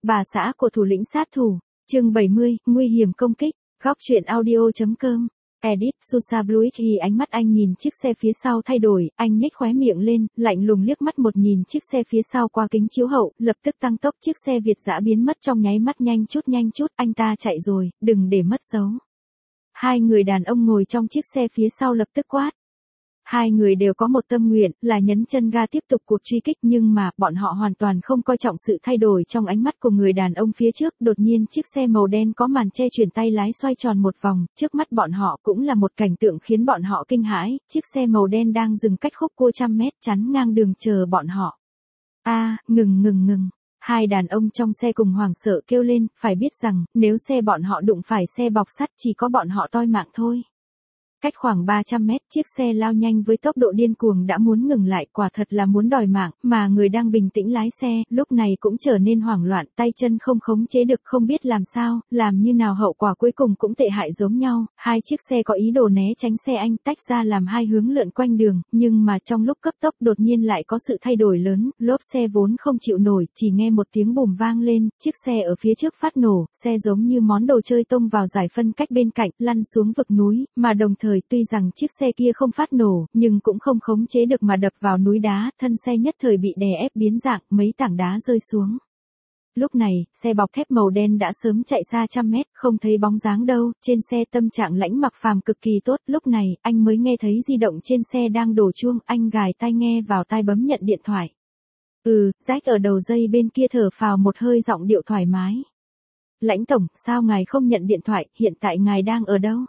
Bà xã của thủ lĩnh sát thủ, chương 70, nguy hiểm công kích, góc truyện audio.com. Edit, Susa Bluichi, ánh mắt anh nhìn chiếc xe phía sau thay đổi, anh nhếch khóe miệng lên, lạnh lùng liếc mắt một nhìn chiếc xe phía sau qua kính chiếu hậu, lập tức tăng tốc chiếc xe Việt dã biến mất trong nháy mắt, nhanh chút, anh ta chạy rồi, đừng để mất dấu. Hai người đàn ông ngồi trong chiếc xe phía sau lập tức quát. Hai người đều có một tâm nguyện, là nhấn chân ga tiếp tục cuộc truy kích, nhưng mà, bọn họ hoàn toàn không coi trọng sự thay đổi trong ánh mắt của người đàn ông phía trước. Đột nhiên chiếc xe màu đen có màn che chuyển tay lái xoay tròn một vòng, trước mắt bọn họ cũng là một cảnh tượng khiến bọn họ kinh hãi, chiếc xe màu đen đang dừng cách khúc cua trăm mét chắn ngang đường chờ bọn họ. Ngừng. Hai đàn ông trong xe cùng hoảng sợ kêu lên, phải biết rằng, nếu xe bọn họ đụng phải xe bọc sắt chỉ có bọn họ toi mạng thôi. Cách khoảng 300 mét, chiếc xe lao nhanh với tốc độ điên cuồng đã muốn ngừng lại, quả thật là muốn đòi mạng, mà người đang bình tĩnh lái xe, lúc này cũng trở nên hoảng loạn, tay chân không khống chế được, không biết làm sao, làm như nào, hậu quả cuối cùng cũng tệ hại giống nhau. Hai chiếc xe có ý đồ né tránh xe anh, tách ra làm hai hướng lượn quanh đường, nhưng mà trong lúc cấp tốc đột nhiên lại có sự thay đổi lớn, lốp xe vốn không chịu nổi, chỉ nghe một tiếng bùm vang lên, chiếc xe ở phía trước phát nổ, xe giống như món đồ chơi tông vào giải phân cách bên cạnh, lăn xuống vực núi, mà đồng thời tuy rằng chiếc xe kia không phát nổ, nhưng cũng không khống chế được mà đập vào núi đá, thân xe nhất thời bị đè ép biến dạng, mấy tảng đá rơi xuống. Lúc này, xe bọc thép màu đen đã sớm chạy xa trăm mét, không thấy bóng dáng đâu, trên xe tâm trạng Lãnh Mặc Phàm cực kỳ tốt, lúc này, anh mới nghe thấy di động trên xe đang đổ chuông, anh gài tai nghe vào tai bấm nhận điện thoại. Jack ở đầu dây bên kia thở phào một hơi, giọng điệu thoải mái. Lãnh tổng, sao ngài không nhận điện thoại, hiện tại ngài đang ở đâu?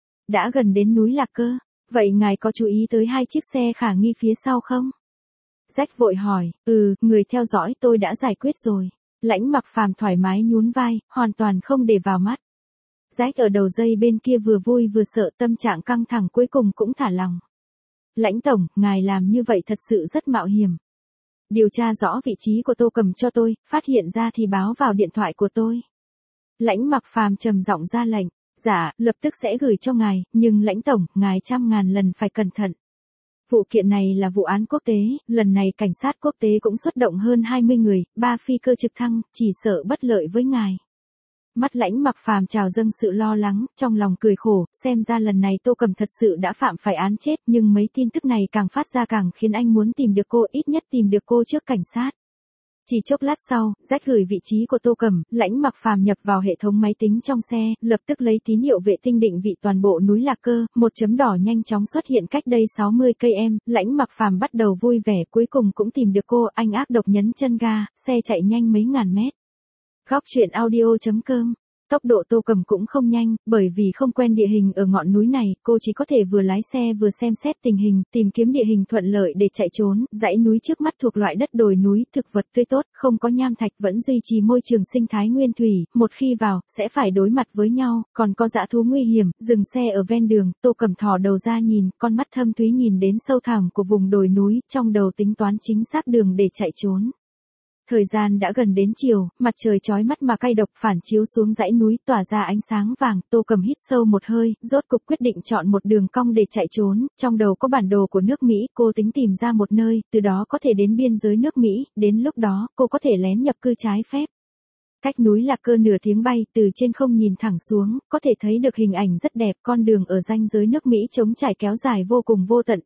Đã gần đến núi Lạc Cơ, vậy ngài có chú ý tới hai chiếc xe khả nghi phía sau không? Jack vội hỏi, người theo dõi tôi đã giải quyết rồi. Lãnh Mặc Phàm thoải mái nhún vai, hoàn toàn không để vào mắt. Jack ở đầu dây bên kia vừa vui vừa sợ, tâm trạng căng thẳng cuối cùng cũng thả lòng. Lãnh tổng, ngài làm như vậy thật sự rất mạo hiểm. Điều tra rõ vị trí của Tô Cầm cho tôi, phát hiện ra thì báo vào điện thoại của tôi. Lãnh Mặc Phàm trầm giọng ra lệnh. Dạ, lập tức sẽ gửi cho ngài, nhưng Lãnh tổng, ngài 100.000 lần phải cẩn thận. Vụ kiện này là vụ án quốc tế, lần này cảnh sát quốc tế cũng xuất động hơn 20 người, 3 phi cơ trực thăng, chỉ sợ bất lợi với ngài. Mắt Lãnh Mặc Phàm trào dâng sự lo lắng, trong lòng cười khổ, xem ra lần này Tô Cầm thật sự đã phạm phải án chết, nhưng mấy tin tức này càng phát ra càng khiến anh muốn tìm được cô, ít nhất tìm được cô trước cảnh sát. Chỉ chốc lát sau, Jack gửi vị trí của Tô Cầm, Lãnh Mặc Phàm nhập vào hệ thống máy tính trong xe, lập tức lấy tín hiệu vệ tinh định vị toàn bộ núi Lạc Cơ, một chấm đỏ nhanh chóng xuất hiện cách đây 60 cây em, Lãnh Mặc Phàm bắt đầu vui vẻ, cuối cùng cũng tìm được cô, anh ác độc nhấn chân ga, xe chạy nhanh mấy ngàn mét. Góc truyện audio.com. Tốc độ Tô Cầm cũng không nhanh, bởi vì không quen địa hình ở ngọn núi này, cô chỉ có thể vừa lái xe vừa xem xét tình hình, tìm kiếm địa hình thuận lợi để chạy trốn. Dãy núi trước mắt thuộc loại đất đồi núi, thực vật tươi tốt, không có nham thạch, vẫn duy trì môi trường sinh thái nguyên thủy, một khi vào, sẽ phải đối mặt với nhau, còn có dã thú nguy hiểm. Dừng xe ở ven đường, Tô Cầm thò đầu ra nhìn, con mắt thâm thúy nhìn đến sâu thẳm của vùng đồi núi, trong đầu tính toán chính xác đường để chạy trốn. Thời gian đã gần đến chiều, mặt trời chói mắt mà cay độc phản chiếu xuống dãy núi tỏa ra ánh sáng vàng, Tô Cầm hít sâu một hơi, rốt cục quyết định chọn một đường cong để chạy trốn, trong đầu có bản đồ của nước Mỹ, cô tính tìm ra một nơi, từ đó có thể đến biên giới nước Mỹ, đến lúc đó, cô có thể lén nhập cư trái phép. Cách núi Lạc Cơ nửa tiếng bay, từ trên không nhìn thẳng xuống, có thể thấy được hình ảnh rất đẹp, con đường ở ranh giới nước Mỹ trống trải kéo dài vô cùng vô tận,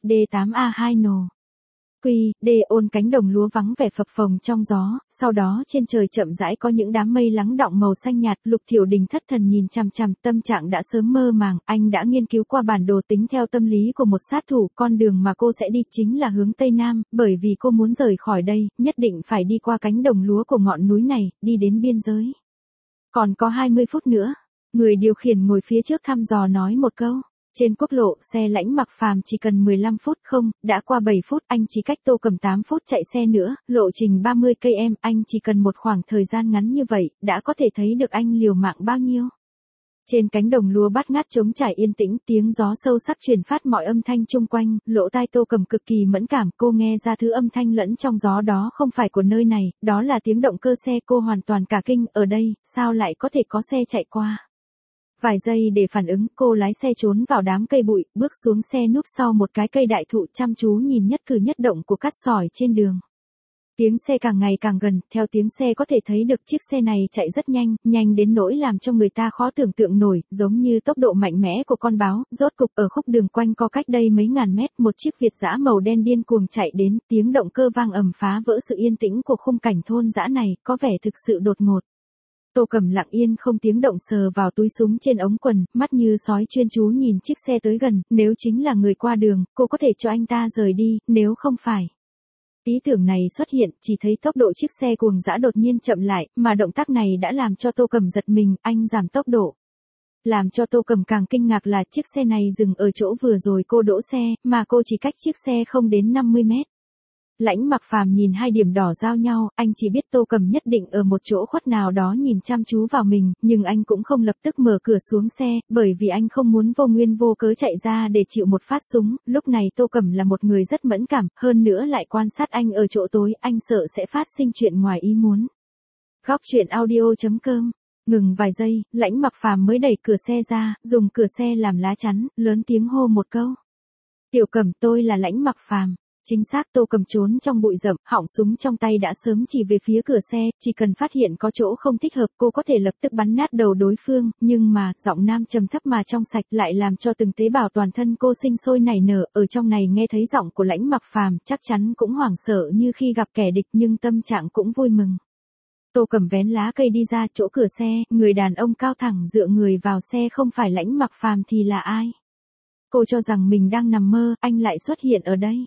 DD8A2 nồ. ôn cánh đồng lúa vắng vẻ phập phồng trong gió, sau đó trên trời chậm rãi có những đám mây lắng đọng màu xanh nhạt, Lục Thiểu Đình thất thần nhìn chằm chằm, tâm trạng đã sớm mơ màng, anh đã nghiên cứu qua bản đồ tính theo tâm lý của một sát thủ, con đường mà cô sẽ đi chính là hướng Tây Nam, bởi vì cô muốn rời khỏi đây, nhất định phải đi qua cánh đồng lúa của ngọn núi này, đi đến biên giới. Còn có 20 phút nữa, người điều khiển ngồi phía trước thăm dò nói một câu. Trên quốc lộ, xe Lãnh Mặc Phàm chỉ cần 15 phút không, đã qua 7 phút, anh chỉ cách Tô Cầm 8 phút chạy xe nữa, lộ trình 30 cây em, anh chỉ cần một khoảng thời gian ngắn như vậy, đã có thể thấy được anh liều mạng bao nhiêu. Trên cánh đồng lúa bát ngát trống trải yên tĩnh, tiếng gió sâu sắc truyền phát mọi âm thanh chung quanh, lỗ tai Tô Cầm cực kỳ mẫn cảm, cô nghe ra thứ âm thanh lẫn trong gió đó không phải của nơi này, đó là tiếng động cơ xe, cô hoàn toàn cả kinh, ở đây, sao lại có thể có xe chạy qua. Vài giây để phản ứng, cô lái xe trốn vào đám cây bụi, bước xuống xe núp sau một cái cây đại thụ, chăm chú nhìn nhất cử nhất động của cát sỏi trên đường. Tiếng xe càng ngày càng gần, theo tiếng xe có thể thấy được chiếc xe này chạy rất nhanh, nhanh đến nỗi làm cho người ta khó tưởng tượng nổi, giống như tốc độ mạnh mẽ của con báo. Rốt cục ở khúc đường quanh co cách đây mấy ngàn mét, một chiếc Việt dã màu đen điên cuồng chạy đến, tiếng động cơ vang ầm phá vỡ sự yên tĩnh của khung cảnh thôn dã này, có vẻ thực sự đột ngột. Tô Cầm lặng yên không tiếng động sờ vào túi súng trên ống quần, mắt như sói chuyên chú nhìn chiếc xe tới gần, nếu chính là người qua đường, cô có thể cho anh ta rời đi, nếu không phải. Ý tưởng này xuất hiện, chỉ thấy tốc độ chiếc xe cuồng dã đột nhiên chậm lại, mà động tác này đã làm cho Tô Cầm giật mình, anh giảm tốc độ. Làm cho Tô Cầm càng kinh ngạc là chiếc xe này dừng ở chỗ vừa rồi cô đỗ xe, mà cô chỉ cách chiếc xe không đến 50 mét. Lãnh Mặc Phàm nhìn hai điểm đỏ giao nhau, anh chỉ biết Tô Cầm nhất định ở một chỗ khuất nào đó nhìn chăm chú vào mình, nhưng anh cũng không lập tức mở cửa xuống xe, bởi vì anh không muốn vô nguyên vô cớ chạy ra để chịu một phát súng. Lúc này Tô Cầm là một người rất mẫn cảm, hơn nữa lại quan sát anh ở chỗ tối, anh sợ sẽ phát sinh chuyện ngoài ý muốn. Góc truyện audio.com. Ngừng vài giây, Lãnh Mặc Phàm mới đẩy cửa xe ra, dùng cửa xe làm lá chắn, lớn tiếng hô một câu. Tiểu Cầm, tôi là Lãnh Mặc Phàm. Chính xác. Tô Cầm trốn trong bụi rậm, họng súng trong tay đã sớm chỉ về phía cửa xe, chỉ cần phát hiện có chỗ không thích hợp cô có thể lập tức bắn nát đầu đối phương, nhưng mà, giọng nam trầm thấp mà trong sạch lại làm cho từng tế bào toàn thân cô sinh sôi nảy nở, ở trong này nghe thấy giọng của Lãnh Mặc Phàm, chắc chắn cũng hoảng sợ như khi gặp kẻ địch nhưng tâm trạng cũng vui mừng. Tô Cầm vén lá cây đi ra chỗ cửa xe, người đàn ông cao thẳng dựa người vào xe không phải Lãnh Mặc Phàm thì là ai? Cô cho rằng mình đang nằm mơ, anh lại xuất hiện ở đây.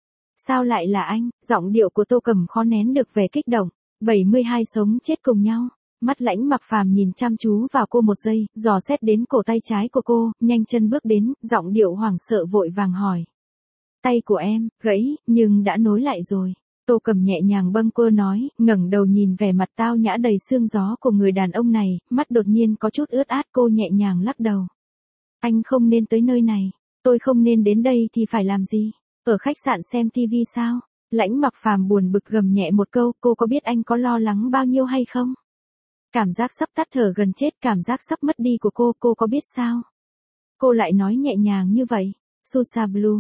Sao lại là anh? Giọng điệu của Tô Cầm khó nén được vẻ kích động. 72 sống chết cùng nhau. Mắt Lãnh Mặc Phàm nhìn chăm chú vào cô một giây, dò xét đến cổ tay trái của cô, nhanh chân bước đến, giọng điệu hoảng sợ vội vàng hỏi. Tay của em, gãy, nhưng đã nối lại rồi. Tô Cầm nhẹ nhàng bâng quơ nói, ngẩng đầu nhìn vẻ mặt tao nhã đầy sương gió của người đàn ông này, mắt đột nhiên có chút ướt át. Cô nhẹ nhàng lắc đầu. Anh không nên tới nơi này. Tôi không nên đến đây thì phải làm gì? Ở khách sạn xem TV sao? Lãnh Mặc Phàm buồn bực gầm nhẹ một câu, cô có biết anh có lo lắng bao nhiêu hay không? Cảm giác sắp tắt thở gần chết, cảm giác sắp mất đi của cô có biết sao? Cô lại nói nhẹ nhàng như vậy. Susa Blue,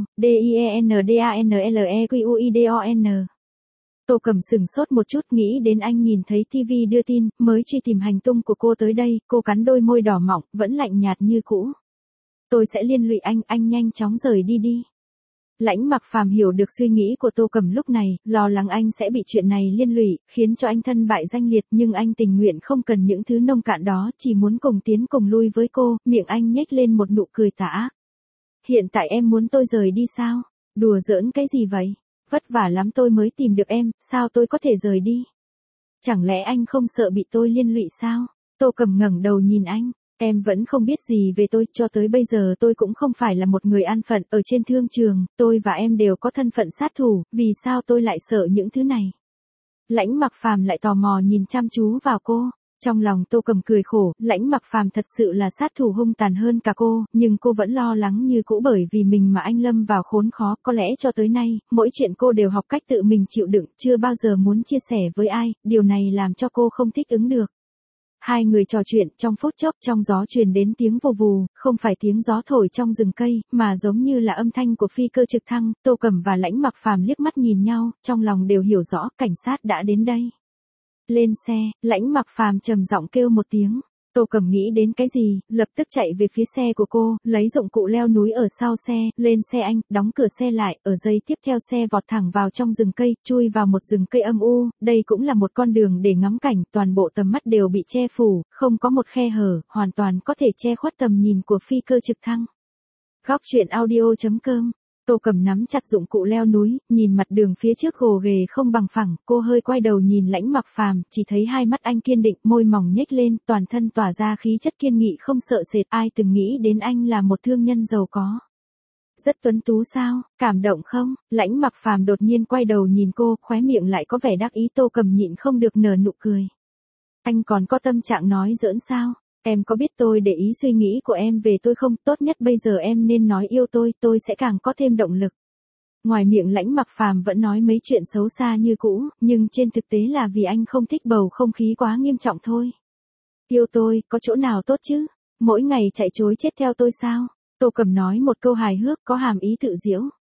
DIENDANLEQUIDON. Tô Cầm sừng sốt một chút, nghĩ đến anh nhìn thấy TV đưa tin, mới truy tìm hành tung của cô tới đây, cô cắn đôi môi đỏ mọng, vẫn lạnh nhạt như cũ. Tôi sẽ liên lụy anh nhanh chóng rời đi đi. Lãnh Mặc Phàm hiểu được suy nghĩ của Tô Cầm lúc này, lo lắng anh sẽ bị chuyện này liên lụy, khiến cho anh thân bại danh liệt, nhưng anh tình nguyện không cần những thứ nông cạn đó, chỉ muốn cùng tiến cùng lui với cô, miệng anh nhếch lên một nụ cười tà ác. Hiện tại em muốn tôi rời đi sao? Đùa giỡn cái gì vậy? Vất vả lắm tôi mới tìm được em, sao tôi có thể rời đi? Chẳng lẽ anh không sợ bị tôi liên lụy sao? Tô Cầm ngẩng đầu nhìn anh. Em vẫn không biết gì về tôi, cho tới bây giờ tôi cũng không phải là một người an phận, ở trên thương trường, tôi và em đều có thân phận sát thủ, vì sao tôi lại sợ những thứ này? Lãnh Mặc Phàm lại tò mò nhìn chăm chú vào cô, trong lòng Tô Cầm cười khổ, Lãnh Mặc Phàm thật sự là sát thủ hung tàn hơn cả cô, nhưng cô vẫn lo lắng như cũ bởi vì mình mà anh lâm vào khốn khó, có lẽ cho tới nay, mỗi chuyện cô đều học cách tự mình chịu đựng, chưa bao giờ muốn chia sẻ với ai, điều này làm cho cô không thích ứng được. Hai người trò chuyện, trong phút chốc trong gió truyền đến tiếng vù vù, không phải tiếng gió thổi trong rừng cây, mà giống như là âm thanh của phi cơ trực thăng. Tô Cầm và Lãnh Mặc Phàm liếc mắt nhìn nhau, trong lòng đều hiểu rõ, cảnh sát đã đến đây. Lên xe, Lãnh Mặc Phàm trầm giọng kêu một tiếng. Tô Cầm nghĩ đến cái gì, lập tức chạy về phía xe của cô, lấy dụng cụ leo núi ở sau xe, lên xe anh, đóng cửa xe lại, ở giây tiếp theo xe vọt thẳng vào trong rừng cây, chui vào một rừng cây âm u, đây cũng là một con đường để ngắm cảnh, toàn bộ tầm mắt đều bị che phủ, không có một khe hở, hoàn toàn có thể che khuất tầm nhìn của phi cơ trực thăng. Góc truyện audio.com. Tô Cầm nắm chặt dụng cụ leo núi, nhìn mặt đường phía trước gồ ghề không bằng phẳng, cô hơi quay đầu nhìn Lãnh Mặc Phàm, chỉ thấy hai mắt anh kiên định, môi mỏng nhếch lên, toàn thân tỏa ra khí chất kiên nghị không sợ sệt, ai từng nghĩ đến anh là một thương nhân giàu có. Rất tuấn tú sao, cảm động không? Lãnh Mặc Phàm đột nhiên quay đầu nhìn cô, khóe miệng lại có vẻ đắc ý. Tô Cầm nhịn không được nở nụ cười. Anh còn có tâm trạng nói giỡn sao? Em có biết tôi để ý suy nghĩ của em về tôi không? Tốt nhất bây giờ em nên nói yêu tôi sẽ càng có thêm động lực. Ngoài miệng Lãnh Mặc Phàm vẫn nói mấy chuyện xấu xa như cũ, nhưng trên thực tế là vì anh không thích bầu không khí quá nghiêm trọng thôi. Yêu tôi, có chỗ nào tốt chứ? Mỗi ngày chạy chối chết theo tôi sao? Tô Cầm nói một câu hài hước có hàm ý tự giễu.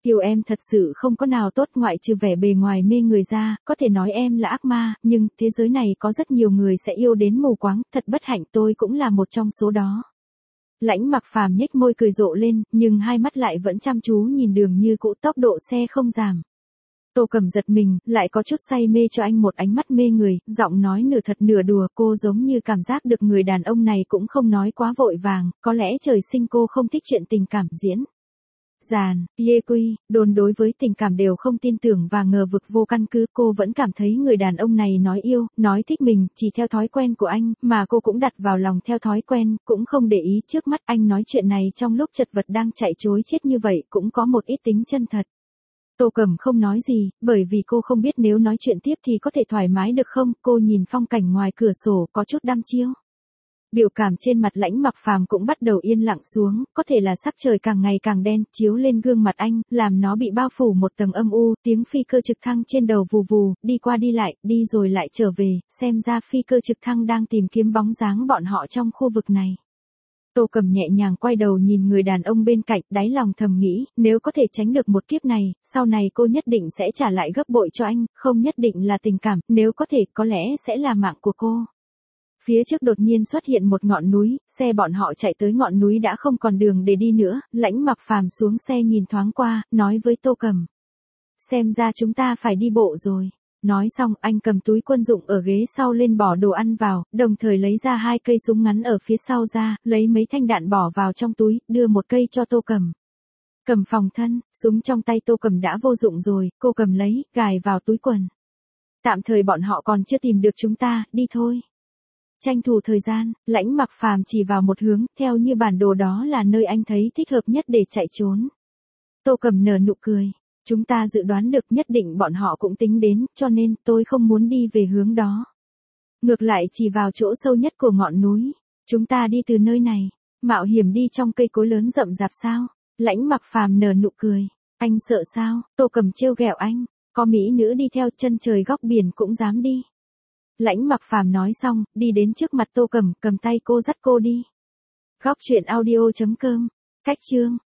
Yêu em thật sự không có nào tốt ngoại trừ vẻ bề ngoài mê người ra, có thể nói em là ác ma, nhưng thế giới này có rất nhiều người sẽ yêu đến mù quáng, thật bất hạnh tôi cũng là một trong số đó. Lãnh Mặc Phàm nhếch môi cười rộ lên, nhưng hai mắt lại vẫn chăm chú nhìn đường như cũ, tốc độ xe không giảm. Tô Cẩm giật mình, lại có chút say mê cho anh một ánh mắt mê người, giọng nói nửa thật nửa đùa, cô giống như cảm giác được người đàn ông này cũng không nói quá vội vàng, có lẽ trời sinh cô không thích chuyện tình cảm diễn. Giàn, Yê Quy, đồn đối với tình cảm đều không tin tưởng và ngờ vực vô căn cứ, cô vẫn cảm thấy người đàn ông này nói yêu, nói thích mình, chỉ theo thói quen của anh, mà cô cũng đặt vào lòng theo thói quen, cũng không để ý trước mắt anh nói chuyện này trong lúc chật vật đang chạy trối chết như vậy cũng có một ít tính chân thật. Tô Cẩm không nói gì, bởi vì cô không biết nếu nói chuyện tiếp thì có thể thoải mái được không, cô nhìn phong cảnh ngoài cửa sổ có chút đăm chiêu. Biểu cảm trên mặt Lãnh Mặc Phàm cũng bắt đầu yên lặng xuống, có thể là sắc trời càng ngày càng đen, chiếu lên gương mặt anh, làm nó bị bao phủ một tầng âm u, tiếng phi cơ trực thăng trên đầu vù vù, đi qua đi lại, đi rồi lại trở về, xem ra phi cơ trực thăng đang tìm kiếm bóng dáng bọn họ trong khu vực này. Tô Cẩm nhẹ nhàng quay đầu nhìn người đàn ông bên cạnh, đáy lòng thầm nghĩ, nếu có thể tránh được một kiếp này, sau này cô nhất định sẽ trả lại gấp bội cho anh, không nhất định là tình cảm, nếu có thể có lẽ sẽ là mạng của cô. Phía trước đột nhiên xuất hiện một ngọn núi, xe bọn họ chạy tới ngọn núi đã không còn đường để đi nữa, Lãnh Mặc Phàm xuống xe nhìn thoáng qua, nói với Tô Cẩm. Xem ra chúng ta phải đi bộ rồi. Nói xong anh cầm túi quân dụng ở ghế sau lên bỏ đồ ăn vào, đồng thời lấy ra 2 cây súng ngắn ở phía sau ra, lấy mấy thanh đạn bỏ vào trong túi, đưa một cây cho Tô Cẩm. Cầm phòng thân, súng trong tay Tô Cẩm đã vô dụng rồi, cô cầm lấy, gài vào túi quần. Tạm thời bọn họ còn chưa tìm được chúng ta, đi thôi. Tranh thủ thời gian, Lãnh Mặc Phàm chỉ vào một hướng, theo như bản đồ đó là nơi anh thấy thích hợp nhất để chạy trốn. Tô Cẩm nở nụ cười. Chúng ta dự đoán được nhất định bọn họ cũng tính đến, cho nên tôi không muốn đi về hướng đó. Ngược lại chỉ vào chỗ sâu nhất của ngọn núi. Chúng ta đi từ nơi này, mạo hiểm đi trong cây cối lớn rậm rạp sao? Lãnh Mặc Phàm nở nụ cười. Anh sợ sao? Tô Cẩm trêu ghẹo anh. Có mỹ nữ đi theo chân trời góc biển cũng dám đi. Lãnh Mặc Phàm nói xong, đi đến trước mặt Tô Cẩm, cầm tay cô dắt cô đi. Góc truyện audio.com. Cách chương.